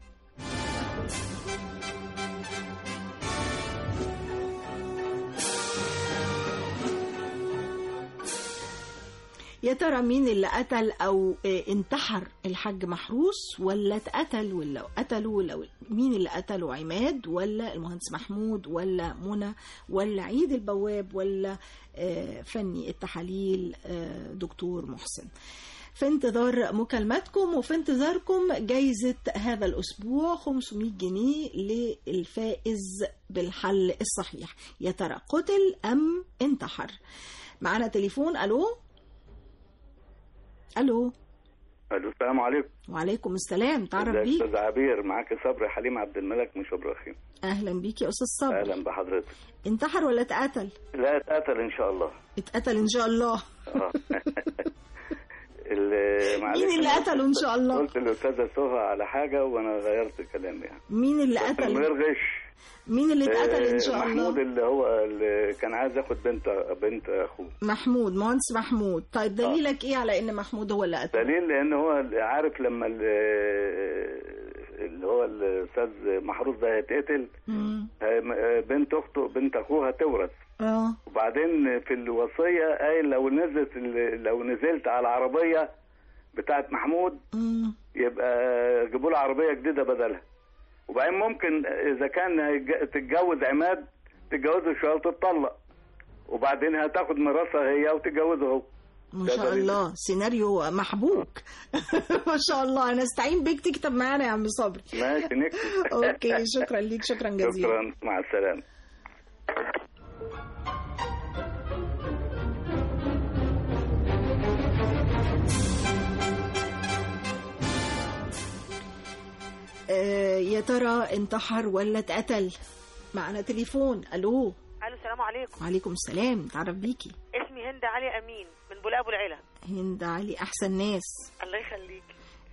يا ترى مين اللي قتل او انتحر الحاج محروس، ولا اتقتل ولا قتلوا، ولا مين اللي قتله؟ عماد ولا المهندس محمود ولا منى ولا عيد البواب ولا فني التحاليل دكتور محسن؟ في انتظار مكالماتكم وفي انتظاركم جايزة هذا الأسبوع 500 جنيه للفائز بالحل الصحيح. يا ترى قتل أم انتحر؟ معنا تليفون. ألو. السلام عليكم. وعليكم السلام. تعرف بيك. استاذ عبير، معاك صبري حليم عبد الملك من شبرخين. اهلا بيك يا استاذ صبري. اهلا بحضرتك. انتحر ولا اتقتل؟ لا اتقتل ان شاء الله. اتقتل ان شاء الله. مين اللي قتله ان شاء الله؟ قلت للاستاذه سهى على حاجه وانا غيرت كلامي يعني. مين اللي قتل؟ من غير غش. مين اللي اتقتل ان شاء الله؟ محمود اللي كان عايز ياخد بنت اخوه. محمود، مهندس محمود. طيب دليلك ايه على ان محمود هو اللي قتل؟ دليل لان هو عارف لما اللي هو الاستاذ محروس ده هيتقتل، بنت اخته بنت اخوه هتورث. وبعدين في الوصيه قايل لو نزلت على العربيه بتاعت محمود يبقى جيبوا له عربيه جديده بدلها. وبعدين ممكن اذا كان تتجوز عماد تتجوزه شويه وتتطلق، وبعدين هتاخد ميراثها هي وتتجوزه هو. ما شاء الله، سيناريو محبوك. ما شاء الله. انا استعين بيك تكتب معانا يا عم صبري. ماشي نكتب. اوكي، شكرا ليك، شكرا جزيلا. شكرا، مع السلامه. يا ترى انتحر ولا اتقتل؟ معنا تليفون. الو. السلام عليكم. وعليكم السلام. تعرف بيكي؟ اسمي هند علي امين من بولاق ابو العلا. هند علي، احسن ناس. الله يخليك.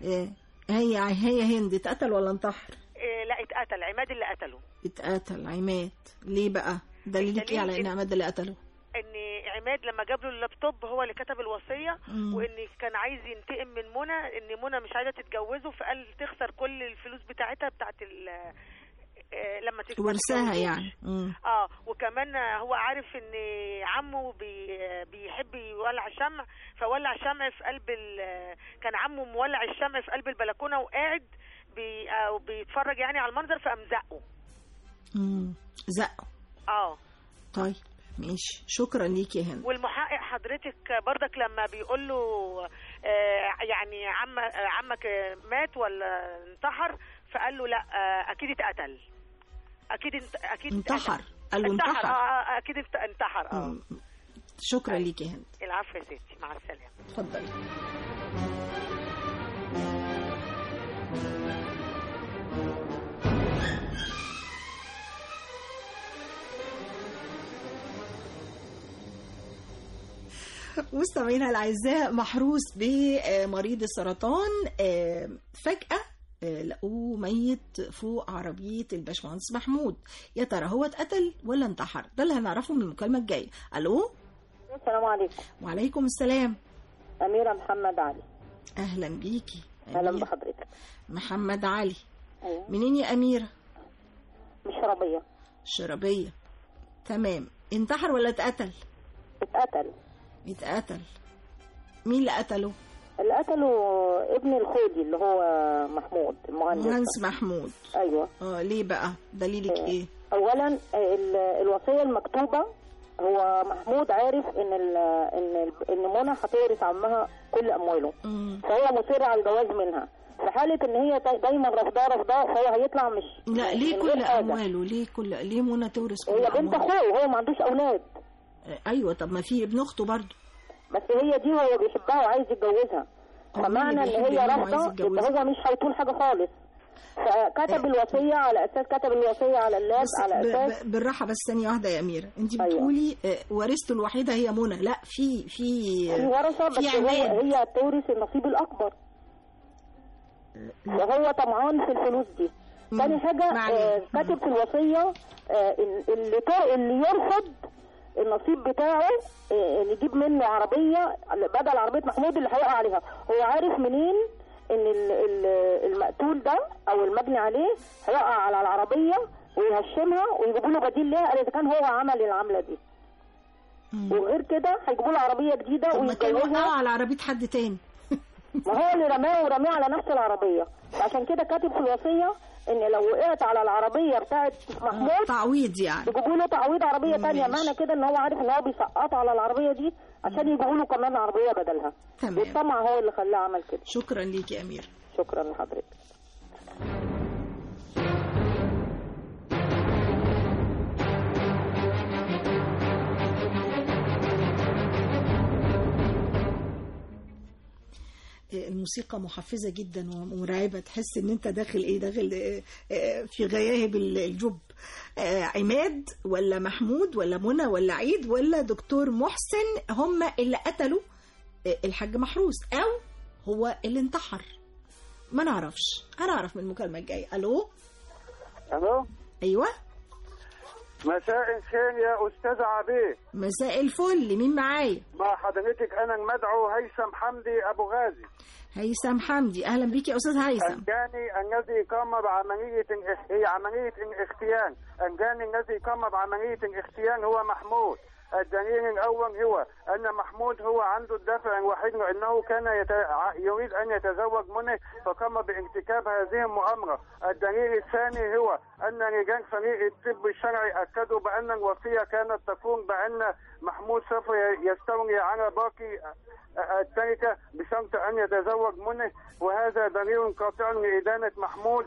هي هند اتقتل ولا انتحر؟ لا اتقتل، عماد اللي قتله. اتقتل عماد. ليه بقى؟ دليلك ايه على ان عماد اللي قتله؟ ان عماد لما جاب له اللابتوب هو اللي كتب الوصيه، وان كان عايز ينتقم من منى، ان منى مش عايزه تتجوزه، فقال تخسر كل الفلوس بتاعتها بتاعت لما ورثها يعني. وكمان هو عارف ان عمه بيحب يولع الشمع، فولع الشمع في قلب كان عمه مولع الشمع في قلب البلكونه وقاعد بيتفرج يعني على المنظر، فقام زقه. زقه. طيب ماشي، شكرا ليك يا هند. والمحقق حضرتك برضك لما بيقول له يعني عمك مات ولا انتحر، فقال له لا اكيد اتقتل، اكيد انتحر. قال له انتحر. اكيد انتحر. شكرا ليك يا هند. العفو يا ستي، مع السلامه. اتفضلي. مستمعينا الاعزاء، محروس بمريض السرطان فجأة لقوه ميت فوق عربية الباشمهندس محمود. يا ترى هو اتقتل ولا انتحر؟ ده اللي هنعرفه من المكالمة الجاية. الو. السلام عليكم. وعليكم السلام. أميرة محمد علي. اهلا بيكي. اهلا بحضرتك. محمد علي. أيوة. منين يا أميرة؟ من الشرابية. الشرابية. تمام. انتحر ولا اتقتل؟ اتقتل. مين اللي قتله؟ اللي قتله ابن الخودي اللي هو محمود المهندس محمود. ايوه. ليه بقى؟ دليلك ايه؟ اولا الوصيه المكتوبه، هو محمود عارف ان منى هتورث عمها كل امواله، فهو مصر على الجواز منها. في حاله ان هي دايما رافضاه فهو هيطلع مش لا. ليه كل امواله؟ ليه منى تورث كل امواله؟ هي بنت اخوه وهو ما عندوش اولاد. ايوه. طب ما في ابن اخته برضه. بس هي دي هو بيحبها وعايز يتجوزها، فمعنى ان هي رافضه يبقى هو مش هيطول حاجه خالص. فكتب الوصيه على اساس على اللاب على اساس. بالراحه بس ثانيه واحده يا اميره، انت بتقولي ورثته الوحيده هي منى. لا، في ورثه، بس هي تورث النصيب الاكبر وهو طمعان في الفلوس دي. ثاني حاجه كاتب في الوصيه اللي يرفض النصيب بتاعه نجيب منه عربية بدل عربية محمود اللي هيقع عليها. هو عارف منين ان المقتول ده او المجني عليه هيقع على العربية ويهشمها ويجيبوا له بديل ليها اذا كان هو عمل العملة دي. وغير كده هيجيبوا له عربية جديدة ويجيبوها على عربية حد تاني. ما هو اللي رماه على نفس العربية. عشان كده كاتب في الوصية ان لو وقعت على العربيه بتاعت محمود تعويض، يعني يجيبوا له تعويض عربيه ثانيه. معنى كده ان هو عارف ان هو بيسقط على العربيه دي عشان يجيبوا له كمان عربيه بدلها. تمام. والطمع هو اللي خلاه عمل كده. شكرا ليك يا امير. شكرا لحضرتك. الموسيقى محفزة جدا ومرعبة، تحس ان انت داخل في غياهب الجب. عماد ولا محمود ولا منى ولا عيد ولا دكتور محسن هم اللي قتلوا الحاج محروس، او هو اللي انتحر؟ ما نعرفش. هنعرف من المكالمة الجاية. الو. ايوه. مساء الخير يا أستاذ عبيه. مساء الفل. مين معايا؟ مع حضرتك أنا المدعو هيثم حمدي أبو غازي. هيثم حمدي، أهلا بيك يا أستاذ هيثم. الجاني الذي قام بعملية اغتيال. الجاني الذي قام بعملية اغتيال هو محمود. الدليل الأول هو أن محمود هو عنده الدافع الوحيد لأنه كان يريد أن يتزوج منه فقام بارتكاب هذه المؤامرة. الدليل الثاني هو أن رجال فريق الطب الشرعي أكدوا بأن الوصية كانت تقول بأن محمود سوف يستولي على باقي التركة بشرط أن يتزوج منه، وهذا دليل قاطع لإدانة محمود.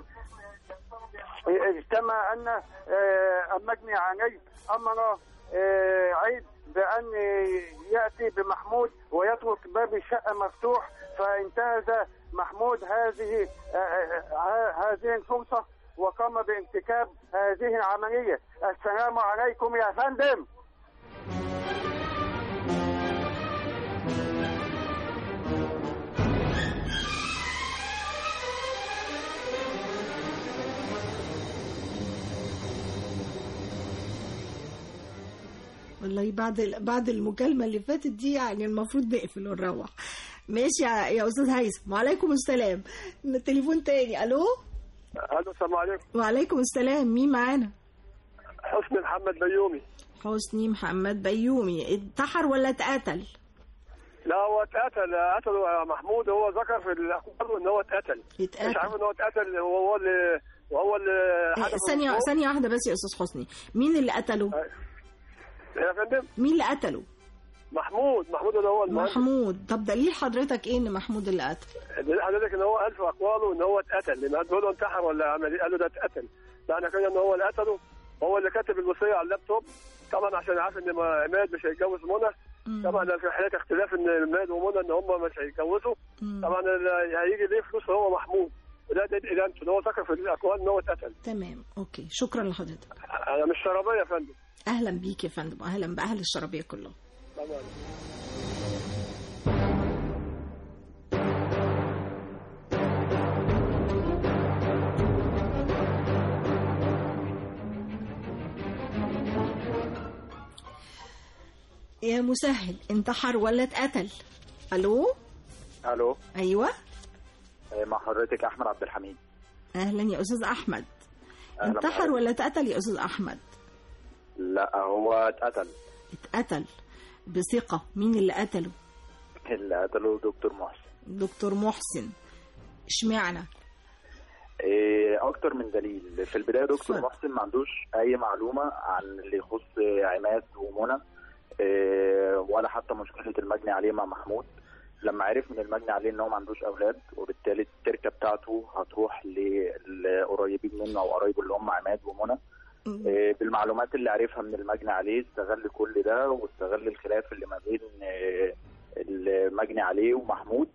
اجتمع أن المجني عليه أمر عيد بأن يأتي بمحمود ويترك باب الشقة مفتوح، فانتهز محمود هذه الفرصة وقام بارتكاب هذه العملية. السلام عليكم يا فندم. والله بعد المكالمة اللي فاتت دي يعني المفروض نقفل ونروح. ماشي يا أستاذ هيثم. وعليكم السلام. التليفون تاني. ألو. السلام عليكم. وعليكم السلام. مين معانا؟ حسني محمد بيومي. حسني محمد بيومي. انتحر ولا اتقتل؟ لا هو اتقتل يا محمود. هو ذكر في الأخبار ان هو اتقتل. مش عارف ان هو اتقتل. وهو اللي ثانية واحدة بس يا أستاذ حسني. مين اللي قتله؟ يا فندم. مين اللي قتله؟ محمود اللي هو المهندس. محمود. طب دليل حضرتك ايه ان محمود اللي قتل؟ دليل حضرتك ان هو قال في اقواله ان هو اتقتل. لما قالوا له انتحر ولا عمل ايه؟ قال له ده اتقتل. معنى كده ان هو اللي قتله. هو اللي كاتب الوصيه على اللابتوب طبعا عشان عارف ان عماد مش هيتجوز منى. طبعا في حالات اختلاف ان عماد ومنى ان هم مش هيتجوزوا. طبعا اللي هيجي ليه فلوس هو محمود. وده ادانته ان هو ذكر في الاقوال ان هو اتقتل. تمام اوكي. شكرا لحضرتك. انا مش شرابيه يا فندم. اهلا بيك يا فندم. اهلا باهل الشرابيه كلهم. طبعا. يا مسهل، انتحر ولا اتقتل؟ الو. ايوه مع حضرتك احمد عبد الحميد. اهلا يا استاذ احمد. انتحر ولا اتقتل يا استاذ احمد؟ لا هو اتقتل بثقة. مين اللي قتله؟ اللي قتله دكتور محسن. اشمعنى؟ اكتر من دليل. في البداية دكتور محسن ما عندوش اي معلومة عن اللي يخص عماد ومنى ولا حتى مشكلة المجني عليه مع محمود. لما عرف من المجني عليه ان هو ما عندوش اولاد وبالتالي التركة بتاعته هتروح للقريبين منه او قرايبه اللي هم عماد ومنى. بالمعلومات اللي عرفها من المجني عليه استغل كل ده واستغل الخلاف اللي ما بين المجني عليه ومحمود.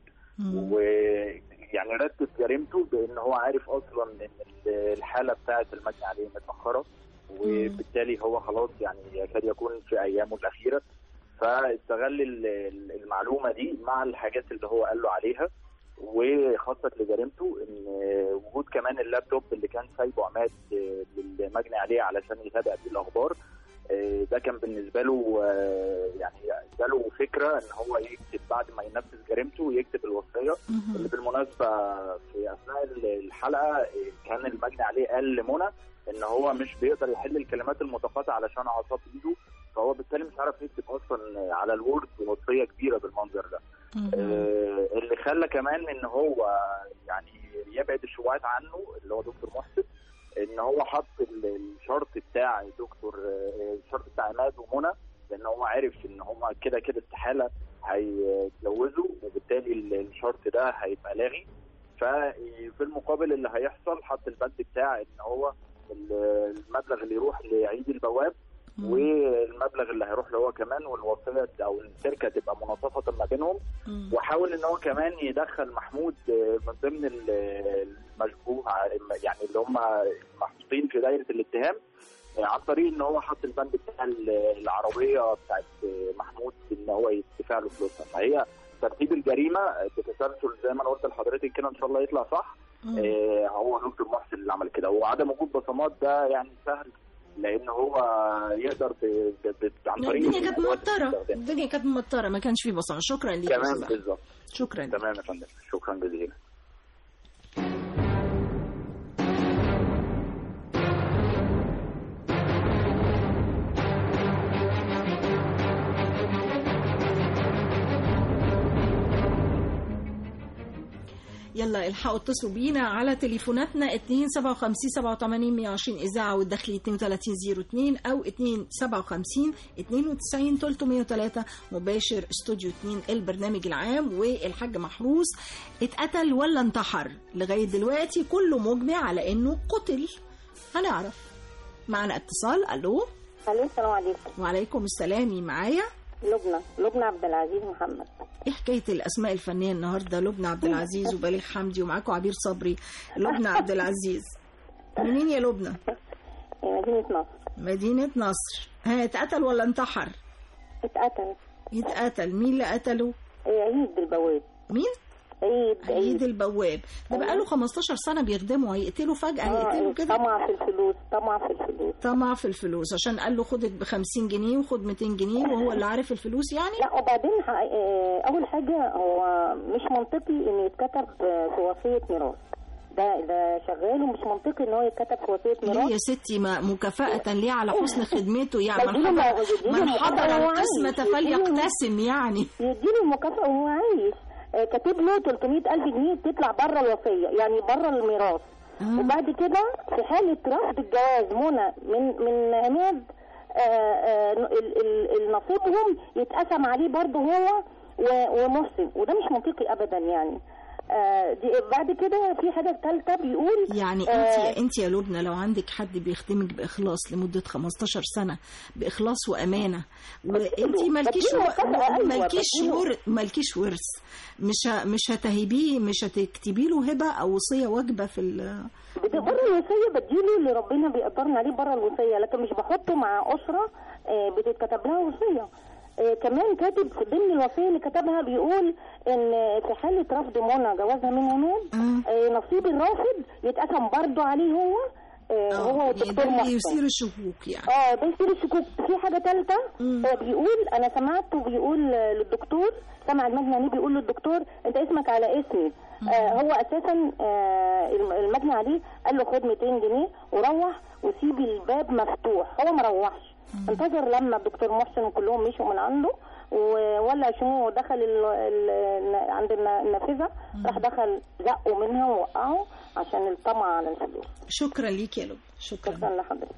ويعني رتب جريمته بان هو عارف اصلا ان الحالة بتاعة المجني عليه متأخرة وبالتالي هو خلاص يعني يكاد يكون في ايامه الاخيرة. فاستغل المعلومة دي مع الحاجات اللي هو قال له عليها وخاصة لجريمته ان وجود كمان اللابتوب اللي كان سايبه عماد للمجني عليه علشان يتابع بيه الاخبار. ده كان بالنسبة له يعني جاله فكرة ان هو يكتب بعد ما ينفذ جريمته يكتب الوصية اللي بالمناسبة في اثناء الحلقة كان المجني عليه قال لمنى ان هو مش بيقدر يحل الكلمات المتقاطعة علشان اعصاب ايده. فهو بالتالي مش عارف يكتب اصلا على الوورد وصية كبيرة بالمنظر ده. اللي خلى كمان ان هو يعني يبعد الشبهات عنه اللي هو دكتور محسن ان هو حط الشرط بتاع الشرط بتاع عماد ومنى لان هو عارف ان هم كده استحالة هيتجوزوا وبالتالي الشرط ده هيبقى لاغي. ففي المقابل اللي هيحصل حط البند بتاع ان هو المبلغ اللي يروح لعيد البواب والمبلغ اللي هيروح له هو كمان والوصية او الشركة تبقى مناصفة ما بينهم. وحاول ان هو كمان يدخل محمود من ضمن المشبوه يعني اللي هم محطوطين في دايرة الاتهام عن طريق ان هو حط البند بتاع العربية بتاعت محمود ان هو يدفع له فلوسها. فهي ترتيب الجريمة بتسلسل زي ما انا قلت لحضرتك كده ان شاء الله يطلع صح. هو دكتور محسن اللي عمل كده. وعدم وجود بصمات ده يعني سهل لان هو يقدر عن طريق الدنيا كانت ممطره ما كانش فيه بصمه. شكرا ليك تمام بالظبط. شكرا. تمام يا فندم. شكرا جزيلا. يلا الحقوا اتصلوا بينا على تليفوناتنا 257 87 120 إذاعة والداخلي 3202 أو 257 92 303 مباشر استوديو 2 البرنامج العام. والحاج محروس اتقتل ولا انتحر؟ لغاية دلوقتي كله مجمع على انه قتل. هنعرف. معنا اتصال. الو. السلام عليكم. وعليكم السلام. معايا لبنى عبد العزيز محمد. ايه حكايه الاسماء الفنيه النهارده؟ لبنى عبد العزيز وبليغ حمدي ومعاكم عبير صبري. لبنى عبد العزيز منين يا لبنى؟ مدينه نصر. اتقتل ولا انتحر؟ اتقتل. مين اللي قتله؟ عيد البواب. مين؟ عيد البواب ده بقاله 15 سنة بيخدمه، هيقتله فجأة هيقتله كده؟ طمع في الفلوس عشان قال له خد ب50 جنيه وخد 200 جنيه وهو اللي عارف الفلوس يعني. لا وبعدين اول حاجة هو مش منطقي ان يتكتب في وصية ميراث، ده شغال ومش منطقي ان هو يتكتب في وصية ميراث. ليه يا ستي مكافأة ليه على حسن خدمته يعني؟ من حضر القسمة فليقتسم يعني. يديله المكافأة وهو عايش، كاتب له 300,000 جنيه تطلع بره الوصية يعني بره الميراث. وبعد كده في حالة رفض الجواز منى من عماد نصيبهم يتقسم عليه برضه هو ومحسن، وده مش منطقي ابدا يعني. بعد كده في حاجه ثالثه بيقول يعني انت يا لبنى لو عندك حد بيخدمك باخلاص لمده 15 سنه باخلاص وامانه وانت مالكيش ورث، مش هتهبيه، مش هتكتبي له هبه او وصيه واجبه في بره الوصيه، بديله اللي ربنا بيقدرنا عليه بره الوصيه، لكن مش بحطه مع اسره بتتكتب لها وصيه. كمان كاتب في ضمن الوصيه اللي كتبها بيقول ان في حاله رفض منى جوازها من عماد نصيب الرافض يتقسم برضه عليه هو والدكتور محسن. يثير الشكوك يعني. ده يثير الشكوك. في حاجه ثالثه هو بيقول، انا سمعته بيقول للدكتور، سمع المجني عليه بيقول للدكتور انت اسمك على اسمي. هو اساسا المجني عليه قال له خد 200 جنيه وروح وسيب الباب مفتوح، هو ما روحش، انتظر لما الدكتور محسن وكلهم مشوا من عنده ولا شنو، دخل عند النافذه، راح دخل زقه منها ووقعه عشان الطمع على الفلوس. شكرا ليك يا لب. شكرا لحضرتك.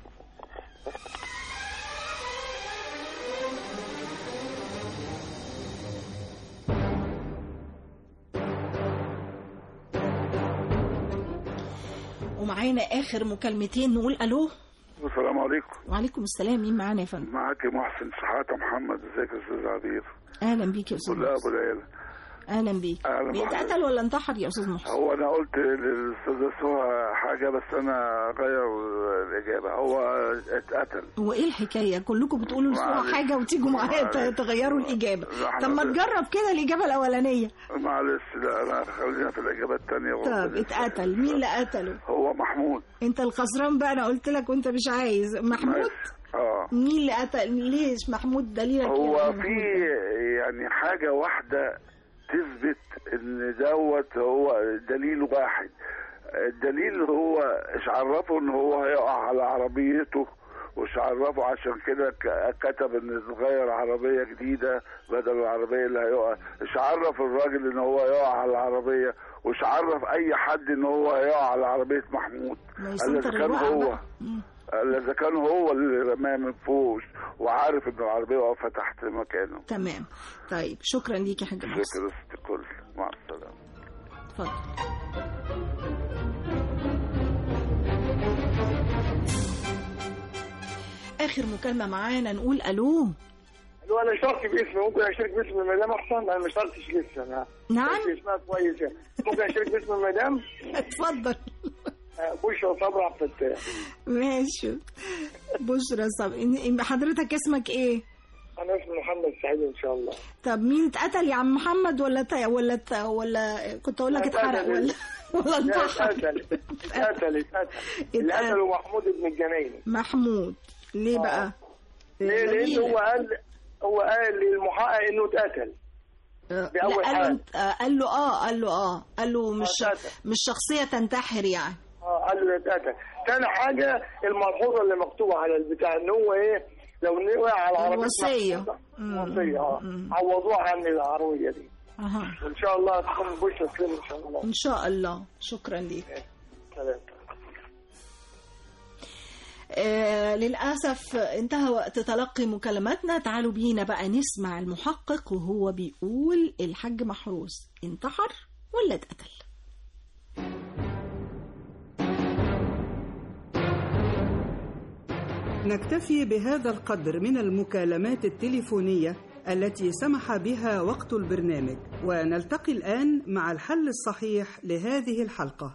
ومعانا اخر مكالمتين، نقول الو. السلام عليكم. وعليكم السلام. مين معانا يا فندم؟ معاك محسن شحاته محمد. ازيك يا استاذ عبير؟ اهلا بيك يا استاذ محسن. ابو العيله. اهلا بيك. بيتقتل ولا انتحر يا استاذ محسن؟ هو انا قلت للاستاذه سهى حاجه بس انا غير الاجابه، هو اتقتل. هو ايه الحكايه؟ كلكم بتقولوا لسهى حاجه وتيجوا معايا تغيروا الاجابه. طب ما تجرب كده الاجابه الاولانيه. معلش لا انا خلينا في الاجابه الثانيه. طب اتقتل، مين اللي قتله؟ هو محمود. انت الخسران بقى، انا قلت لك وانت مش عايز. محمود؟ مين اللي قتل؟ ليش محمود؟ دليلك هو في يعني حاجه واحده تثبت ان دوت هو دليل واحد. الدليل هو ايش عرفه ان هو هيقع على عربيته، وش عرفه عشان كده كتب ان تغير عربيه جديده بدل العربيه اللي هيقع. ايش عرف الراجل ان هو يقع على العربيه، وش عرف اي حد ان هو هيقع على عربيه محمود. اذا كان هو اللي رماه من فوق وعارف ان العربيه واقفه تحت مكانه. تمام. طيب شكرا ليك يا حاج محسن. شكرا ست الكل، مع السلامه. اتفضل. اخر مكالمه معانا، نقول الو. انا اشتركت باسمي، ممكن اشترك باسم المدام احسن؟ انا ما اشتركتش لسه. انا نعم اسمها كويسه، ممكن اشترك باسم المدام؟ اتفضل. بشرى صبري عبد الفتاح. ماشي بشرى صبري. حضرتك اسمك ايه؟ انا اسمي محمد سعيد ان شاء الله. طب مين اتقتل يا عم محمد؟ ولا كنت اقول لك اتحرق ولا انتحر؟ اتقتل. اللي قتله محمود بن الجنايني. محمود ليه بقى؟ ليه؟ لان هو قال للمحقق انه اتقتل. دي اول حاجه. قال له مش شخصيه تنتحر يعني. قال له اتقتل. ثاني حاجه الملحوظه اللي مكتوبه على البتاع ان هو ايه، لو وقع على العربيه الوصيه عوضوها عن العربيه دي. ان شاء الله تكون بشرى خير ان شاء الله. ان شاء الله. شكرا ليك. سلام. للأسف انتهى وقت تلقي مكالماتنا. تعالوا بينا بقى نسمع المحقق وهو بيقول الحاج محروس انتحر ولا اتقتل. نكتفي بهذا القدر من المكالمات التليفونية التي سمح بها وقت البرنامج، ونلتقي الآن مع الحل الصحيح لهذه الحلقة.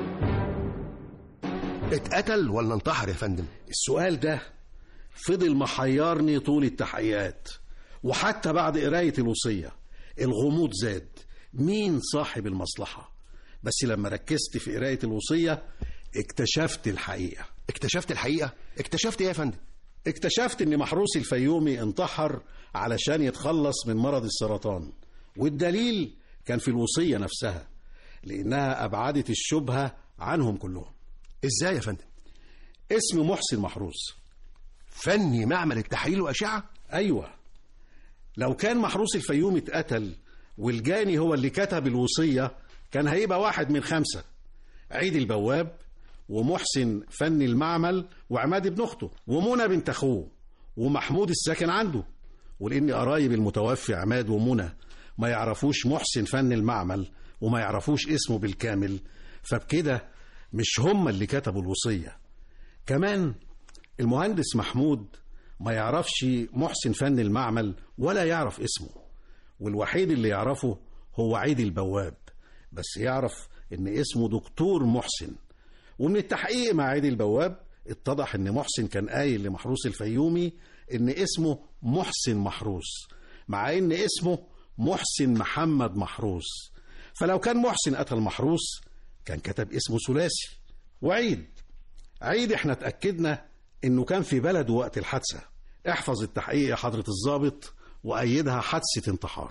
اتقتل ولا انتحر يا فندم؟ السؤال ده فضل محيرني طول التحقيقات، وحتى بعد قراية الوصية الغموض زاد. مين صاحب المصلحة. بس لما ركزت في قراية الوصية اكتشفت الحقيقة. اكتشفت الحقيقة؟ اكتشفت ايه يا فندم؟ اكتشفت ان محروس الفيومي انتحر علشان يتخلص من مرض السرطان، والدليل كان في الوصية نفسها، لأنها أبعدت الشبهة عنهم كلهم. ازاي يا فندم؟ اسم محسن محروس. فني معمل التحاليل وأشعة؟ أيوة. لو كان محروس الفيومي اتقتل والجاني هو اللي كتب الوصية كان هيبقى واحد من 5: عيد البواب، ومحسن فني المعمل، وعماد ابن أخته، ومنى بنت أخوه، ومحمود الساكن عنده. ولأن قرايب المتوفي عماد ومنى ما يعرفوش محسن فني المعمل وما يعرفوش اسمه بالكامل، فبكده مش هم اللي كتبوا الوصية. كمان المهندس محمود ما يعرفش محسن فني المعمل ولا يعرف اسمه، والوحيد اللي يعرفه هو عيد البواب، بس يعرف ان اسمه دكتور محسن. ومن التحقيق مع عيد البواب اتضح ان محسن كان قايل لمحروس الفيومي ان اسمه محسن محروس، مع ان اسمه محسن محمد محروس. فلو كان محسن قتل محروس كان كتب اسمه ثلاثي. وعيد احنا اتأكدنا انه كان في بلده وقت الحادثة. احفظ التحقيق يا حضرة الضابط وأيدها حادثة انتحار.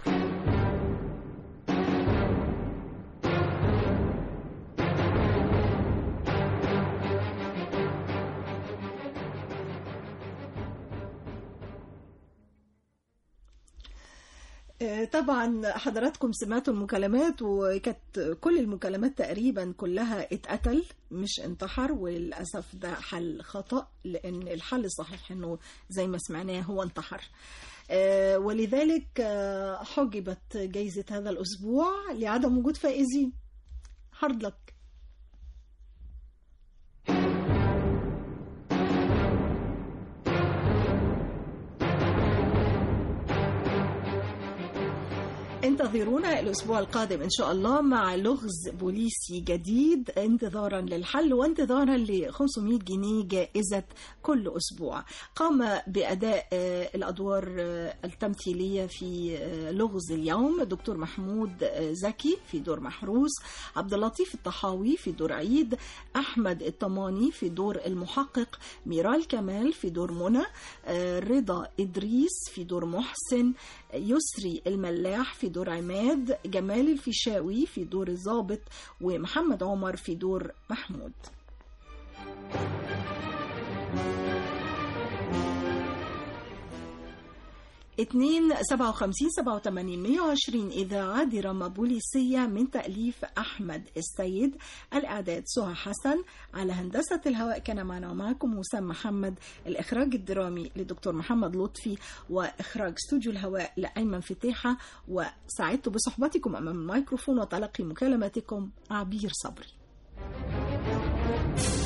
طبعا حضراتكم سمعتوا المكالمات، وكانت كل المكالمات تقريبا كلها اتقتل مش انتحر، وللأسف ده حل خطأ، لأن الحل الصحيح انه زي ما سمعناه هو انتحر. ولذلك حجبت جائزة هذا الأسبوع لعدم وجود فائزين. هارد لك. انتظرونا الأسبوع القادم إن شاء الله مع لغز بوليسي جديد، انتظارا للحل وانتظارا ل 500 جنيه جائزة كل أسبوع. قام بأداء الأدوار التمثيلية في لغز اليوم دكتور محمود زكي في دور محروس، عبد اللطيف الطحاوي في دور عيد، أحمد الطماني في دور المحقق، ميرال كمال في دور منى، رضا إدريس في دور محسن، يسري الملاح في دور عماد، جمال الفيشاوي في دور الضابط، ومحمد عمر في دور محمود. 257-87-120 إذاعة دراما بوليسية من تأليف أحمد السيد، الإعداد سهى حسن، على هندسة الهواء كان معنا ومعكم وسام محمد، الإخراج الدرامي لدكتور محمد لطفي، وإخراج استوديو الهواء لأيمن فتيحة، وسعدت بصحبتكم أمام الميكروفون وتلقي مكالماتكم عبير صبري.